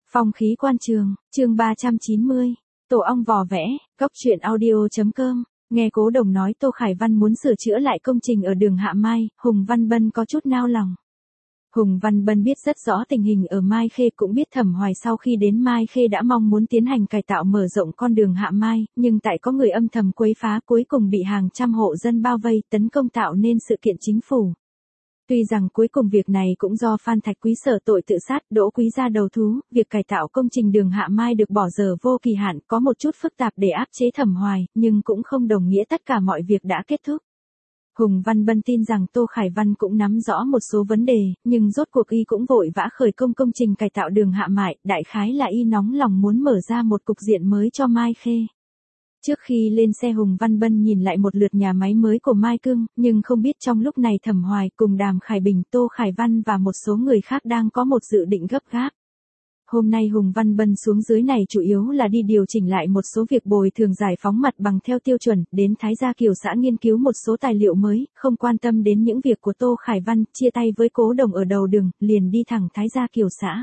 Phong khí quan trường, chương 390, tổ ong vò vẽ, góc truyện audio.com, nghe Cố Đồng nói Tô Khải Văn muốn sửa chữa lại công trình ở đường Hạ Mai, Hùng Văn Bân có chút nao lòng. Hùng Văn Bân biết rất rõ tình hình ở Mai Khê, cũng biết Thẩm Hoài sau khi đến Mai Khê đã mong muốn tiến hành cải tạo mở rộng con đường Hạ Mai, nhưng tại có người âm thầm quấy phá, cuối cùng bị hàng trăm hộ dân bao vây tấn công tạo nên sự kiện chính phủ. Tuy rằng cuối cùng việc này cũng do Phan Thạch Quý sở tội tự sát, Đỗ Quý ra đầu thú, việc cải tạo công trình đường Hạ Mai được bỏ dở vô kỳ hạn, có một chút phức tạp để áp chế Thẩm Hoài, nhưng cũng không đồng nghĩa tất cả mọi việc đã kết thúc. Hùng Văn Bân tin rằng Tô Khải Văn cũng nắm rõ một số vấn đề, nhưng rốt cuộc y cũng vội vã khởi công công trình cải tạo đường Hạ Mai, đại khái là y nóng lòng muốn mở ra một cục diện mới cho Mai Khê. Trước khi lên xe, Hùng Văn Bân nhìn lại một lượt nhà máy mới của Mai Cương, nhưng không biết trong lúc này Thẩm Hoài cùng Đàm Khải Bình, Tô Khải Văn và một số người khác đang có một dự định gấp gáp. Hôm nay Hùng Văn Bân xuống dưới này chủ yếu là đi điều chỉnh lại một số việc bồi thường giải phóng mặt bằng theo tiêu chuẩn, đến Thái Gia Kiều xã nghiên cứu một số tài liệu mới, không quan tâm đến những việc của Tô Khải Văn, chia tay với Cố Đồng ở đầu đường, liền đi thẳng Thái Gia Kiều xã.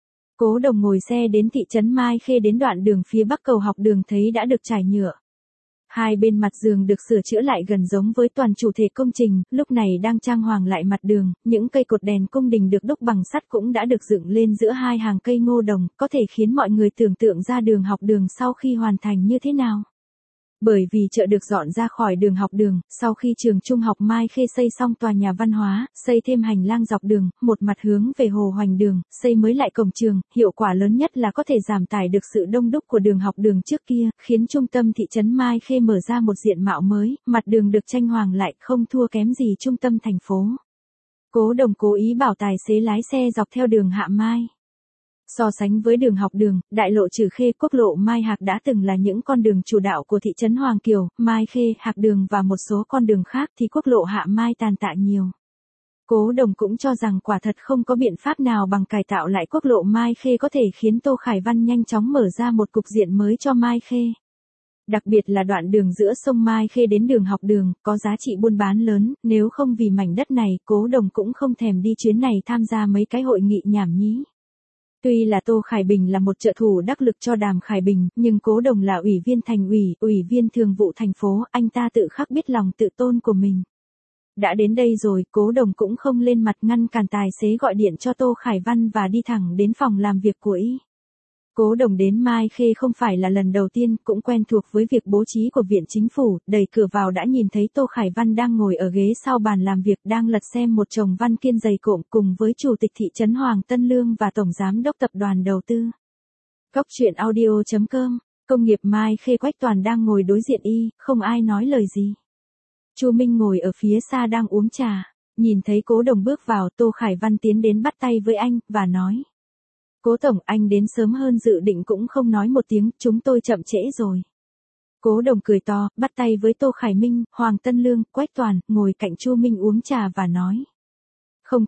Cố Đồng ngồi xe đến thị trấn Mai Khê, đến đoạn đường phía bắc cầu học đường thấy đã được trải nhựa. Hai bên mặt đường được sửa chữa lại gần giống với toàn chủ thể công trình, lúc này đang trang hoàng lại mặt đường, những cây cột đèn cung đình được đúc bằng sắt cũng đã được dựng lên giữa hai hàng cây ngô đồng, có thể khiến mọi người tưởng tượng ra đường học đường sau khi hoàn thành như thế nào. Bởi vì chợ được dọn ra khỏi đường học đường, sau khi trường trung học Mai Khê xây xong tòa nhà văn hóa, xây thêm hành lang dọc đường, một mặt hướng về Hồ Hoành đường, xây mới lại cổng trường, hiệu quả lớn nhất là có thể giảm tải được sự đông đúc của đường học đường trước kia, khiến trung tâm thị trấn Mai Khê mở ra một diện mạo mới, mặt đường được tranh hoàng lại, không thua kém gì trung tâm thành phố. Cố Đồng cố ý bảo tài xế lái xe dọc theo đường Hạ Mai. So sánh với đường học đường, đại lộ Trừ Khê, quốc lộ Mai Hạc đã từng là những con đường chủ đạo của thị trấn Hoàng Kiều, Mai Khê, Hạc đường và một số con đường khác, thì quốc lộ Hạ Mai tàn tạ nhiều. Cố Đồng cũng cho rằng quả thật không có biện pháp nào bằng cải tạo lại quốc lộ Mai Khê có thể khiến Tô Khải Văn nhanh chóng mở ra một cục diện mới cho Mai Khê. Đặc biệt là đoạn đường giữa sông Mai Khê đến đường học đường, có giá trị buôn bán lớn, nếu không vì mảnh đất này, Cố Đồng cũng không thèm đi chuyến này tham gia mấy cái hội nghị nhảm nhí. Tuy là Tô Khải Bình là một trợ thủ đắc lực cho Đàm Khải Bình, nhưng Cố Đồng là ủy viên thành ủy, ủy viên thường vụ thành phố, anh ta tự khắc biết lòng tự tôn của mình. Đã đến đây rồi, Cố Đồng cũng không lên mặt ngăn cản tài xế gọi điện cho Tô Khải Văn và đi thẳng đến phòng làm việc của y. Cố Đồng đến Mai Khê không phải là lần đầu tiên, cũng quen thuộc với việc bố trí của Viện Chính phủ, đẩy cửa vào đã nhìn thấy Tô Khải Văn đang ngồi ở ghế sau bàn làm việc, đang lật xem một chồng văn kiện dày cộm cùng với Chủ tịch thị trấn Hoàng Tân Lương và Tổng Giám đốc Tập đoàn Đầu tư. Góc truyện audio.com, công nghiệp Mai Khê, Quách Toàn đang ngồi đối diện y, không ai nói lời gì. Chu Minh ngồi ở phía xa đang uống trà, nhìn thấy Cố Đồng bước vào, Tô Khải Văn tiến đến bắt tay với anh, và nói. Cố Tổng, anh đến sớm hơn dự định cũng không nói một tiếng, chúng tôi chậm trễ rồi. Cố Đồng cười to, bắt tay với Tô Khải Minh, Hoàng Tân Lương, Quách Toàn, ngồi cạnh Chu Minh uống trà và nói. Không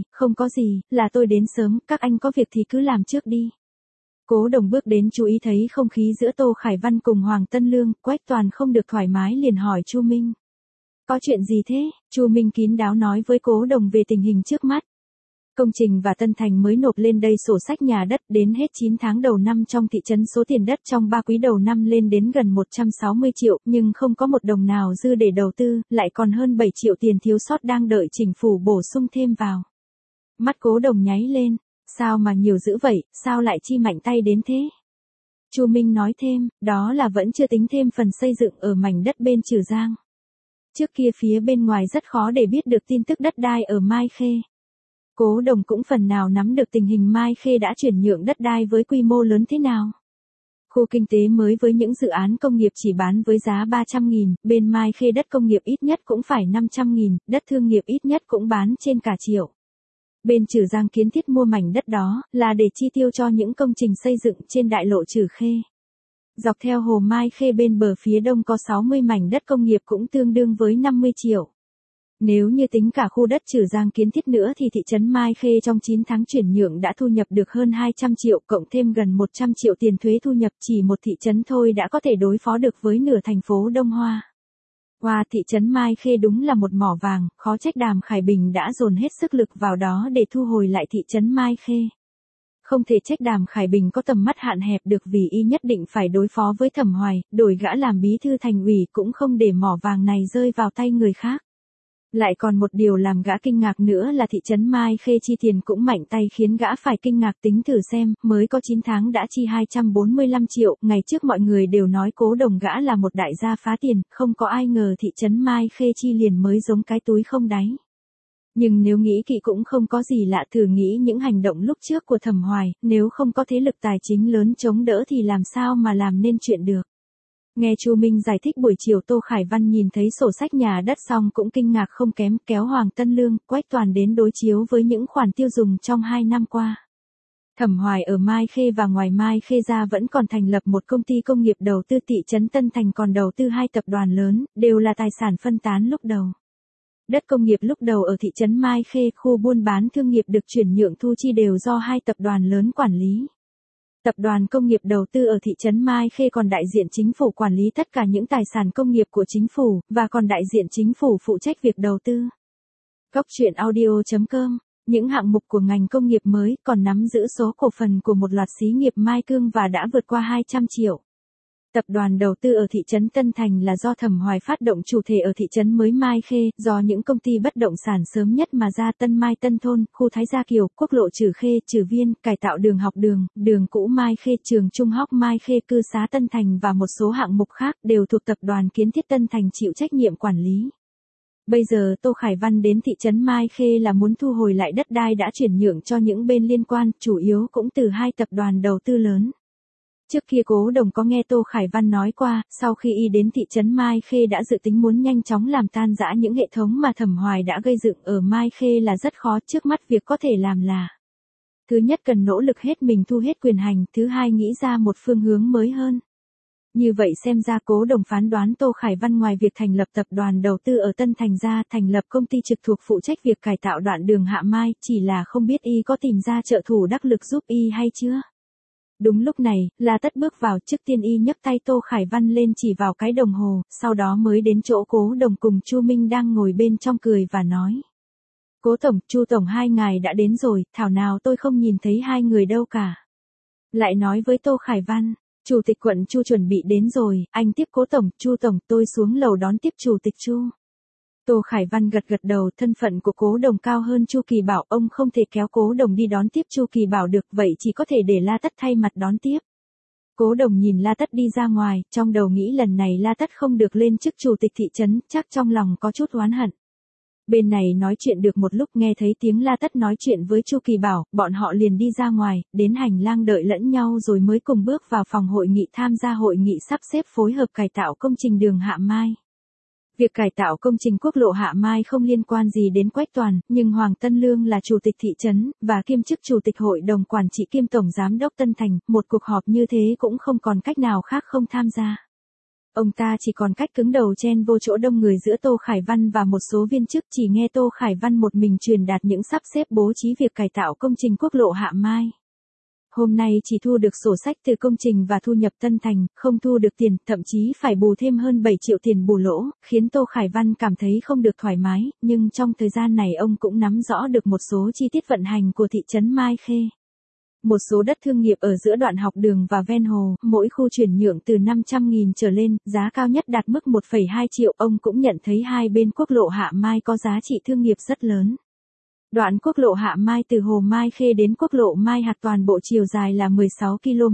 có gì, là tôi đến sớm, các anh có việc thì cứ làm trước đi. Cố Đồng bước đến chú ý thấy không khí giữa Tô Khải Văn cùng Hoàng Tân Lương, Quách Toàn không được thoải mái liền hỏi Chu Minh. Có chuyện gì thế? Chu Minh kín đáo nói với Cố Đồng về tình hình trước mắt. Công trình và Tân Thành mới nộp lên đây sổ sách nhà đất, đến hết 9 tháng đầu năm trong thị trấn số tiền đất trong 3 quý đầu năm lên đến gần 160 triệu, nhưng không có một đồng nào dư để đầu tư, lại còn hơn 7 triệu tiền thiếu sót đang đợi chính phủ bổ sung thêm vào. Mắt Cố Đồng nháy lên, sao mà nhiều dữ vậy, sao lại chi mạnh tay đến thế? Chu Minh nói thêm, đó là vẫn chưa tính thêm phần xây dựng ở mảnh đất bên Trừ Giang. Trước kia phía bên ngoài rất khó để biết được tin tức đất đai ở Mai Khê. Cố Đồng cũng phần nào nắm được tình hình Mai Khê đã chuyển nhượng đất đai với quy mô lớn thế nào. Khu kinh tế mới với những dự án công nghiệp chỉ bán với giá 300.000, bên Mai Khê đất công nghiệp ít nhất cũng phải 500.000, đất thương nghiệp ít nhất cũng bán trên cả triệu. Bên Trừ Giang kiến thiết mua mảnh đất đó là để chi tiêu cho những công trình xây dựng trên đại lộ Trừ Khê. Dọc theo hồ Mai Khê bên bờ phía đông có 60 mảnh đất công nghiệp cũng tương đương với 50 triệu. Nếu như tính cả khu đất Trừ Giang kiến thiết nữa thì thị trấn Mai Khê trong 9 tháng chuyển nhượng đã thu nhập được hơn 200 triệu, cộng thêm gần 100 triệu tiền thuế thu nhập, chỉ một thị trấn thôi đã có thể đối phó được với nửa thành phố Đông Hoa. Qua thị trấn Mai Khê đúng là một mỏ vàng, khó trách Đàm Khải Bình đã dồn hết sức lực vào đó để thu hồi lại thị trấn Mai Khê. Không thể trách Đàm Khải Bình có tầm mắt hạn hẹp được vì y nhất định phải đối phó với Thẩm Hoài, đổi gã làm bí thư thành ủy cũng không để mỏ vàng này rơi vào tay người khác. Lại còn một điều làm gã kinh ngạc nữa là thị trấn Mai Khê chi tiền cũng mạnh tay khiến gã phải kinh ngạc. Tính thử xem, mới có 9 tháng đã chi 245 triệu, ngày trước mọi người đều nói Cố Đồng gã là một đại gia phá tiền, không có ai ngờ thị trấn Mai Khê chi liền mới giống cái túi không đáy. Nhưng nếu nghĩ kỹ cũng không có gì lạ, thử nghĩ những hành động lúc trước của Thẩm Hoài, nếu không có thế lực tài chính lớn chống đỡ thì làm sao mà làm nên chuyện được. Nghe Chu Minh giải thích buổi chiều, Tô Khải Văn nhìn thấy sổ sách nhà đất xong cũng kinh ngạc không kém, kéo Hoàng Tân Lương, Quách Toàn đến đối chiếu với những khoản tiêu dùng trong 2 năm qua. Thẩm Hoài ở Mai Khê và ngoài Mai Khê ra vẫn còn thành lập một công ty công nghiệp đầu tư, thị trấn Tân Thành còn đầu tư 2 tập đoàn lớn, đều là tài sản phân tán lúc đầu. Đất công nghiệp lúc đầu ở thị trấn Mai Khê, khu buôn bán thương nghiệp được chuyển nhượng thu chi đều do 2 tập đoàn lớn quản lý. Tập đoàn công nghiệp đầu tư ở thị trấn Mai Khê còn đại diện chính phủ quản lý tất cả những tài sản công nghiệp của chính phủ, và còn đại diện chính phủ phụ trách việc đầu tư. Góc truyện audio.com, những hạng mục của ngành công nghiệp mới, còn nắm giữ số cổ phần của một loạt xí nghiệp Mai Cương và đã vượt qua 200 triệu. Tập đoàn đầu tư ở thị trấn Tân Thành là do Thẩm Hoài phát động chủ thể ở thị trấn mới Mai Khê, do những công ty bất động sản sớm nhất mà ra: Tân Mai Tân Thôn, khu Thái Gia Kiều, quốc lộ Trừ Khê, Trừ Viên, cải tạo đường học đường, đường cũ Mai Khê, trường trung học Mai Khê, cư xá Tân Thành và một số hạng mục khác đều thuộc Tập đoàn Kiến thiết Tân Thành chịu trách nhiệm quản lý. Bây giờ Tô Khải Văn đến thị trấn Mai Khê là muốn thu hồi lại đất đai đã chuyển nhượng cho những bên liên quan, chủ yếu cũng từ 2 tập đoàn đầu tư lớn. Trước kia Cố Đồng có nghe Tô Khải Văn nói qua, sau khi y đến thị trấn Mai Khê đã dự tính muốn nhanh chóng làm tan rã những hệ thống mà Thẩm Hoài đã gây dựng ở Mai Khê là rất khó. Trước mắt việc có thể làm là: thứ nhất, cần nỗ lực hết mình thu hết quyền hành; thứ hai, nghĩ ra một phương hướng mới hơn. Như vậy xem ra Cố Đồng phán đoán Tô Khải Văn ngoài việc thành lập tập đoàn đầu tư ở Tân Thành ra, thành lập công ty trực thuộc phụ trách việc cải tạo đoạn đường Hạ Mai, chỉ là không biết y có tìm ra trợ thủ đắc lực giúp y hay chưa. Đúng lúc này, La Tất bước vào, trước tiên y nhấc tay Tô Khải Văn lên chỉ vào cái đồng hồ, sau đó mới đến chỗ Cố Đồng cùng Chu Minh đang ngồi bên trong, cười và nói: Cố Tổng, Chu Tổng, hai ngài đã đến rồi, thảo nào tôi không nhìn thấy hai người đâu cả. Lại nói với Tô Khải Văn: Chủ tịch quận Chu chuẩn bị đến rồi, anh tiếp Cố Tổng. Chu Tổng, tôi xuống lầu đón tiếp Chủ tịch Chu. Tô Khải Văn gật gật đầu. Thân phận của Cố Đồng cao hơn Chu Kỳ Bảo, ông không thể kéo Cố Đồng đi đón tiếp Chu Kỳ Bảo được, vậy chỉ có thể để La Tất thay mặt đón tiếp. Cố Đồng nhìn La Tất đi ra ngoài, trong đầu nghĩ lần này La Tất không được lên chức chủ tịch thị trấn, chắc trong lòng có chút oán hận. Bên này nói chuyện được một lúc, nghe thấy tiếng La Tất nói chuyện với Chu Kỳ Bảo, bọn họ liền đi ra ngoài, đến hành lang đợi lẫn nhau rồi mới cùng bước vào phòng hội nghị tham gia hội nghị sắp xếp phối hợp cải tạo công trình đường Hạ Mai. Việc cải tạo công trình quốc lộ Hạ Mai không liên quan gì đến Quách Toàn, nhưng Hoàng Tân Lương là chủ tịch thị trấn, và kiêm chức chủ tịch hội đồng quản trị kiêm tổng giám đốc Tân Thành, một cuộc họp như thế cũng không còn cách nào khác không tham gia. Ông ta chỉ còn cách cứng đầu chen vô chỗ đông người giữa Tô Khải Văn và một số viên chức, chỉ nghe Tô Khải Văn một mình truyền đạt những sắp xếp bố trí việc cải tạo công trình quốc lộ Hạ Mai. Hôm nay chỉ thu được sổ sách từ công trình và thu nhập Tân Thành, không thu được tiền, thậm chí phải bù thêm hơn 7 triệu tiền bù lỗ, khiến Tô Khải Văn cảm thấy không được thoải mái, nhưng trong thời gian này ông cũng nắm rõ được một số chi tiết vận hành của thị trấn Mai Khê. Một số đất thương nghiệp ở giữa đoạn học đường và ven hồ, mỗi khu chuyển nhượng từ 500.000 trở lên, giá cao nhất đạt mức 1,2 triệu, ông cũng nhận thấy hai bên quốc lộ Hạ Mai có giá trị thương nghiệp rất lớn. Đoạn quốc lộ Hạ Mai từ Hồ Mai Khê đến quốc lộ Mai Hạc toàn bộ chiều dài là 16 km.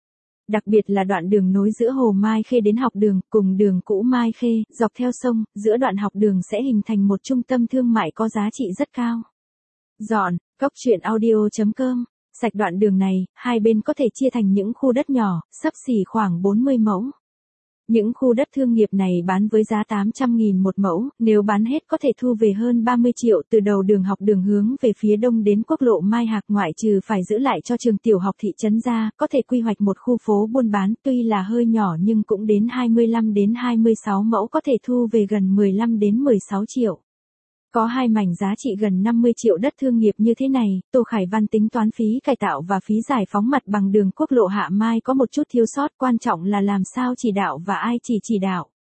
Đặc biệt là đoạn đường nối giữa Hồ Mai Khê đến học đường, cùng đường cũ Mai Khê, dọc theo sông, giữa đoạn học đường sẽ hình thành một trung tâm thương mại có giá trị rất cao. Dọn, góc truyện audio.com. Sạch đoạn đường này, hai bên có thể chia thành những khu đất nhỏ, xấp xỉ khoảng 40 mẫu. Những khu đất thương nghiệp này bán với giá 800.000 một mẫu, nếu bán hết có thể thu về hơn 30 triệu. Từ đầu đường học đường hướng về phía đông đến quốc lộ Mai Hạc, ngoại trừ phải giữ lại cho trường tiểu học thị trấn ra, có thể quy hoạch một khu phố buôn bán, tuy là hơi nhỏ nhưng cũng đến 25 đến 26 mẫu, có thể thu về gần 15 đến 16 triệu. Có hai mảnh giá trị gần 50 triệu đất thương nghiệp như thế này, Tô Khải Văn tính toán phí cải tạo và phí giải phóng mặt bằng đường quốc lộ Hạ Mai có một chút thiếu sót, quan trọng là làm sao chỉ đạo và ai chỉ đạo.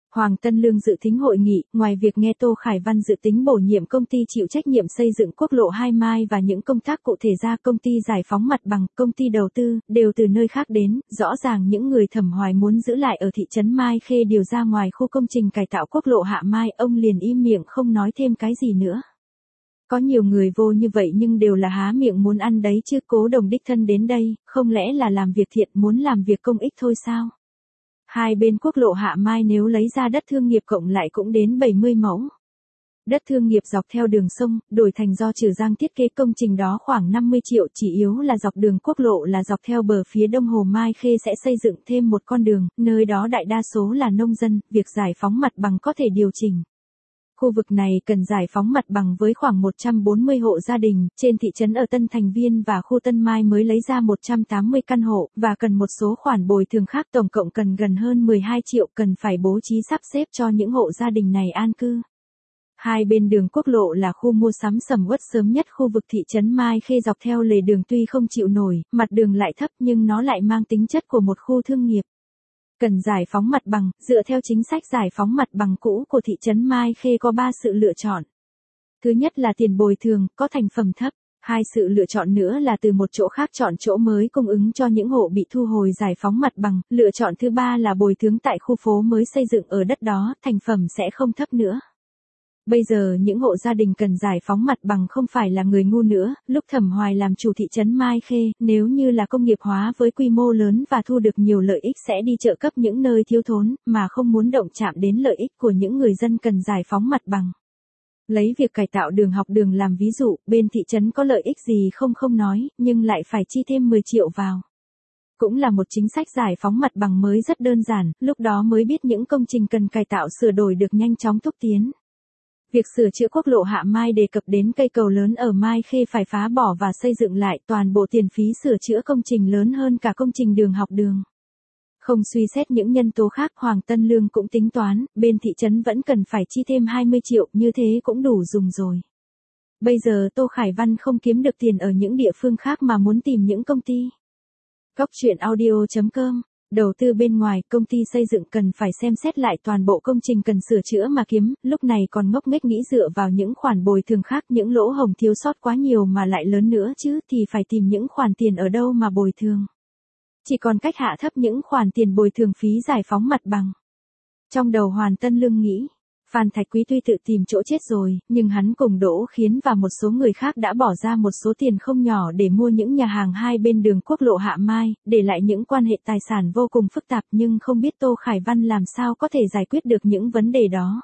Hoàng Tân Lương dự tính hội nghị, ngoài việc nghe Tô Khải Văn dự tính bổ nhiệm công ty chịu trách nhiệm xây dựng quốc lộ 2 Mai và những công tác cụ thể ra công ty giải phóng mặt bằng, công ty đầu tư, đều từ nơi khác đến, rõ ràng những người Thẩm Hoài muốn giữ lại ở thị trấn Mai Khê điều ra ngoài khu công trình cải tạo quốc lộ Hạ Mai, ông liền im miệng không nói thêm cái gì nữa. Có nhiều người vô như vậy nhưng đều là há miệng muốn ăn đấy chứ Cố Đồng đích thân đến đây, không lẽ là làm việc thiện muốn làm việc công ích thôi sao? Hai bên quốc lộ Hạ Mai nếu lấy ra đất thương nghiệp cộng lại cũng đến 70 mẫu. Đất thương nghiệp dọc theo đường sông, đổi thành do Trừ Giang thiết kế công trình đó khoảng 50 triệu, chỉ yếu là dọc đường quốc lộ là dọc theo bờ phía đông hồ Mai Khê sẽ xây dựng thêm một con đường, nơi đó đại đa số là nông dân, việc giải phóng mặt bằng có thể điều chỉnh. Khu vực này cần giải phóng mặt bằng với khoảng 140 hộ gia đình, trên thị trấn ở Tân Thành Viên và khu Tân Mai mới lấy ra 180 căn hộ, và cần một số khoản bồi thường khác tổng cộng cần gần hơn 12 triệu cần phải bố trí sắp xếp cho những hộ gia đình này an cư. Hai bên đường quốc lộ là khu mua sắm sầm uất sớm nhất khu vực thị trấn Mai Khê dọc theo lề đường tuy không chịu nổi, mặt đường lại thấp nhưng nó lại mang tính chất của một khu thương nghiệp. Cần giải phóng mặt bằng, dựa theo chính sách giải phóng mặt bằng cũ của thị trấn Mai Khê có 3 sự lựa chọn. Thứ nhất là tiền bồi thường, có thành phẩm thấp. Hai sự lựa chọn nữa là từ một chỗ khác chọn chỗ mới cung ứng cho những hộ bị thu hồi giải phóng mặt bằng. Lựa chọn thứ ba là bồi thường tại khu phố mới xây dựng ở đất đó, thành phẩm sẽ không thấp nữa. Bây giờ những hộ gia đình cần giải phóng mặt bằng không phải là người ngu nữa, lúc Thẩm Hoài làm chủ thị trấn Mai Khê, nếu như là công nghiệp hóa với quy mô lớn và thu được nhiều lợi ích sẽ đi trợ cấp những nơi thiếu thốn, mà không muốn động chạm đến lợi ích của những người dân cần giải phóng mặt bằng. Lấy việc cải tạo đường học đường làm ví dụ, bên thị trấn có lợi ích gì không nói, nhưng lại phải chi thêm 10 triệu vào. Cũng là một chính sách giải phóng mặt bằng mới rất đơn giản, lúc đó mới biết những công trình cần cải tạo sửa đổi được nhanh chóng thúc tiến. Việc sửa chữa quốc lộ Hạ Mai đề cập đến cây cầu lớn ở Mai Khê phải phá bỏ và xây dựng lại, toàn bộ tiền phí sửa chữa công trình lớn hơn cả công trình đường học đường. Không suy xét những nhân tố khác, Hoàng Tân Lương cũng tính toán, bên thị trấn vẫn cần phải chi thêm 20 triệu, như thế cũng đủ dùng rồi. Bây giờ Tô Khải Văn không kiếm được tiền ở những địa phương khác mà muốn tìm những công ty. Góc truyện audio.com. Đầu tư bên ngoài, công ty xây dựng cần phải xem xét lại toàn bộ công trình cần sửa chữa mà kiếm, lúc này còn ngốc nghếch nghĩ dựa vào những khoản bồi thường khác, những lỗ hổng thiếu sót quá nhiều mà lại lớn nữa chứ, thì phải tìm những khoản tiền ở đâu mà bồi thường. Chỉ còn cách hạ thấp những khoản tiền bồi thường phí giải phóng mặt bằng. Trong đầu Hoàng Tân Lương nghĩ, Phan Thạch Quý tuy tự tìm chỗ chết rồi, nhưng hắn cùng Đỗ Khiến và một số người khác đã bỏ ra một số tiền không nhỏ để mua những nhà hàng hai bên đường quốc lộ Hạ Mai, để lại những quan hệ tài sản vô cùng phức tạp, nhưng không biết Tô Khải Văn làm sao có thể giải quyết được những vấn đề đó.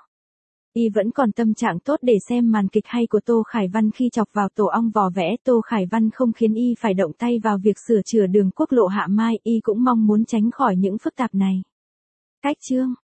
Y vẫn còn tâm trạng tốt để xem màn kịch hay của Tô Khải Văn khi chọc vào tổ ong vò vẽ. Tô Khải Văn không khiến Y phải động tay vào việc sửa chữa đường quốc lộ Hạ Mai, Y cũng mong muốn tránh khỏi những phức tạp này. Cách chương